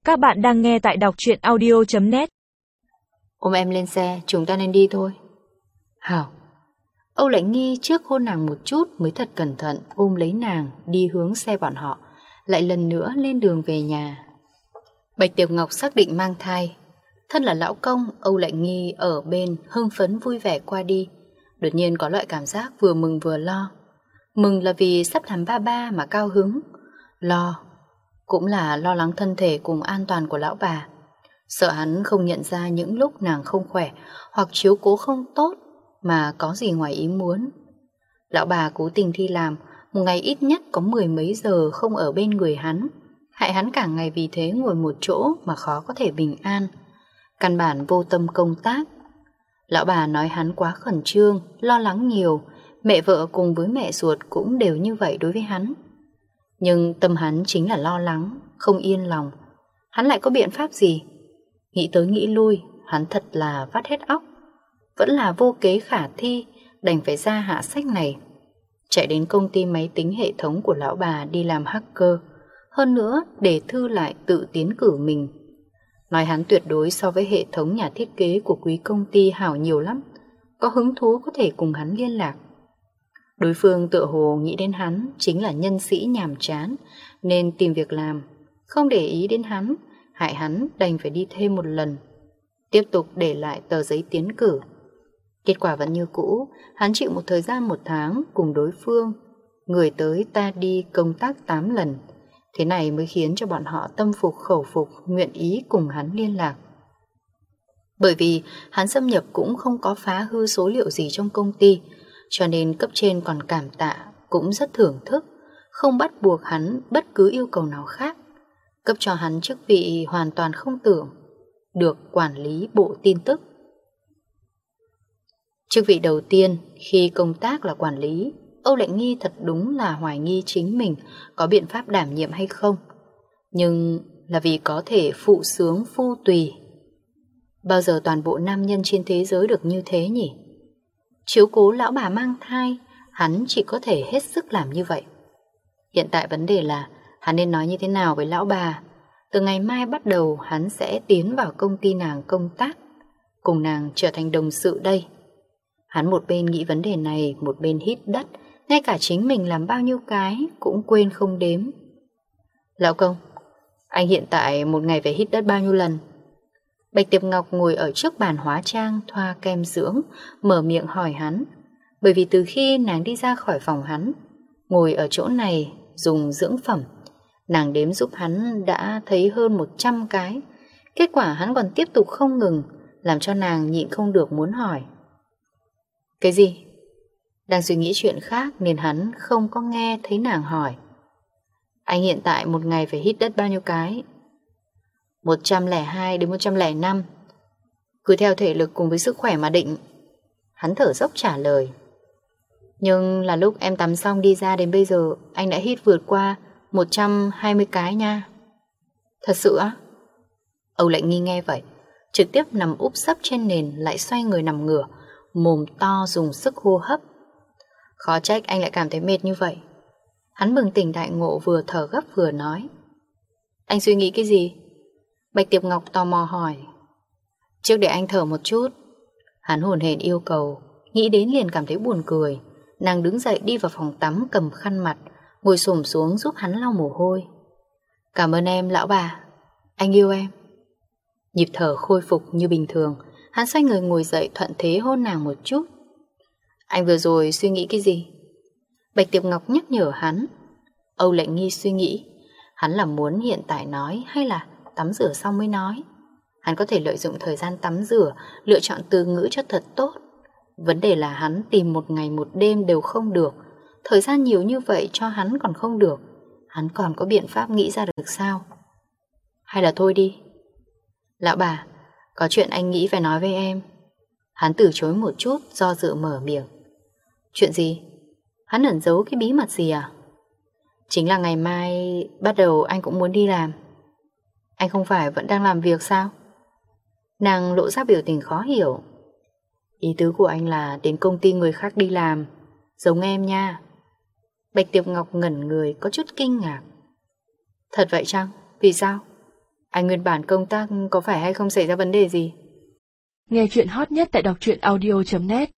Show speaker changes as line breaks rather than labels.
Các bạn đang nghe tại đọc truyện audio.net.
Ôm em lên xe, chúng ta nên đi thôi. Hảo. Âu Lạnh Nghi trước hôn nàng một chút mới thật cẩn thận ôm lấy nàng đi hướng xe bọn họ, lại lần nữa lên đường về nhà. Bạch Tiệp Ngọc xác định mang thai. Thân là lão công, Âu Lạnh Nghi ở bên hưng phấn vui vẻ qua đi. Đột nhiên có loại cảm giác vừa mừng vừa lo. Mừng là vì sắp làm ba mà cao hứng. Lo cũng là lo lắng thân thể cùng an toàn của lão bà. Sợ hắn không nhận ra những lúc nàng không khỏe hoặc chiếu cố không tốt mà có gì ngoài ý muốn. Lão bà cố tình đi làm, một ngày ít nhất có 10 mấy giờ không ở bên người hắn, hại hắn cả ngày vì thế ngồi một chỗ mà khó có thể bình an. Căn bản vô tâm công tác. Lão bà nói hắn quá khẩn trương, lo lắng nhiều. Mẹ vợ cùng với mẹ ruột cũng đều như vậy đối với hắn. Nhưng tâm hắn chính là lo lắng, không yên lòng. Hắn lại có biện pháp gì? Nghĩ tới nghĩ lui, hắn thật là vắt hết óc. Vẫn là vô kế khả thi, đành phải ra hạ sách này. Chạy đến công ty máy tính hệ thống của lão bà đi làm hacker. Hơn nữa để Thư lại tự tiến cử mình. Nói hắn tuyệt đối so với hệ thống nhà thiết kế của quý công ty hảo nhiều lắm. Có hứng thú có thể cùng hắn liên lạc. Đối phương tựa hồ nghĩ đến hắn chính là nhân sĩ nhàm chán nên tìm việc làm, không để ý đến hắn, hại hắn đành phải đi thêm một lần, tiếp tục để lại tờ giấy tiến cử. Kết quả vẫn như cũ, hắn chịu một thời gian 1 tháng cùng đối phương, người tới ta đi công tác 8 lần. Thế này mới khiến cho bọn họ tâm phục khẩu phục, nguyện ý cùng hắn liên lạc. Bởi vì hắn xâm nhập cũng không có phá hư số liệu gì trong công ty, cho nên cấp trên còn cảm tạ, cũng rất thưởng thức, không bắt buộc hắn bất cứ yêu cầu nào khác, cấp cho hắn chức vị hoàn toàn không tưởng, được quản lý bộ tin tức. Chức vị đầu tiên khi công tác là quản lý, Âu Lạnh Nghi thật đúng là hoài nghi chính mình có biện pháp đảm nhiệm hay không, nhưng là vì có thể phụ sướng phu tùy. Bao giờ toàn bộ nam nhân trên thế giới được như thế nhỉ? Chiếu cố lão bà mang thai, hắn chỉ có thể hết sức làm như vậy. Hiện tại vấn đề là hắn nên nói như thế nào với lão bà. Từ ngày mai bắt đầu hắn sẽ tiến vào công ty nàng công tác, cùng nàng trở thành đồng sự đây. Hắn một bên nghĩ vấn đề này, một bên hít đất, ngay cả chính mình làm bao nhiêu cái cũng quên không đếm. Lão công, anh hiện tại một ngày phải hít đất bao nhiêu lần? Bạch Tiệp Ngọc ngồi ở trước bàn hóa trang thoa kem dưỡng, mở miệng hỏi hắn. Bởi vì từ khi nàng đi ra khỏi phòng hắn, ngồi ở chỗ này dùng dưỡng phẩm, nàng đếm giúp hắn đã thấy hơn 100 cái. Kết quả hắn còn tiếp tục không ngừng, làm cho nàng nhịn không được muốn hỏi. Cái gì? Đang suy nghĩ chuyện khác nên hắn không có nghe thấy nàng hỏi. Anh hiện tại một ngày phải hít đất bao nhiêu cái? 102 đến 105. Cứ theo thể lực cùng với sức khỏe mà định. Hắn thở dốc trả lời. Nhưng là lúc em tắm xong đi ra đến bây giờ anh đã hít vượt qua 120 cái nha. Thật sự á? Âu Lạnh Nghi nghe vậy, trực tiếp nằm úp sấp trên nền, lại xoay người nằm ngửa, mồm to dùng sức hô hấp. Khó trách anh lại cảm thấy mệt như vậy. Hắn bừng tỉnh đại ngộ, vừa thở gấp vừa nói. Anh suy nghĩ cái gì? Bạch Tiệp Ngọc tò mò hỏi. Trước để anh thở một chút. Hắn hồn hển yêu cầu, nghĩ đến liền cảm thấy buồn cười. Nàng đứng dậy đi vào phòng tắm, cầm khăn mặt, ngồi xổm xuống giúp hắn lau mồ hôi. Cảm ơn em lão bà, anh yêu em. Nhịp thở khôi phục như bình thường, hắn xoay người ngồi dậy thuận thế hôn nàng một chút. Anh vừa rồi suy nghĩ cái gì? Bạch Tiệp Ngọc nhắc nhở hắn. Âu Lạnh Nghi suy nghĩ, hắn là muốn hiện tại nói hay là tắm rửa xong mới nói. Hắn có thể lợi dụng thời gian tắm rửa, lựa chọn từ ngữ cho thật tốt. Vấn đề là hắn tìm một ngày một đêm đều không được. Thời gian nhiều như vậy cho hắn còn không được. Hắn còn có biện pháp nghĩ ra được sao? Hay là thôi đi. Lão bà, có chuyện anh nghĩ phải nói với em. Hắn từ chối một chút, do dự mở miệng. Chuyện gì? Hắn ẩn giấu cái bí mật gì à? Chính là ngày mai bắt đầu anh cũng muốn đi làm. Anh không phải vẫn đang làm việc sao? Nàng lộ ra biểu tình khó hiểu. Ý tứ của anh là đến công ty người khác đi làm, giống em nha. Bạch Tiệp Ngọc ngẩn người có chút kinh ngạc. Thật vậy chăng? Vì sao? Anh nguyên bản công tác có phải hay không xảy ra vấn đề gì?
Nghe chuyện hot nhất tại đọc truyện audio.net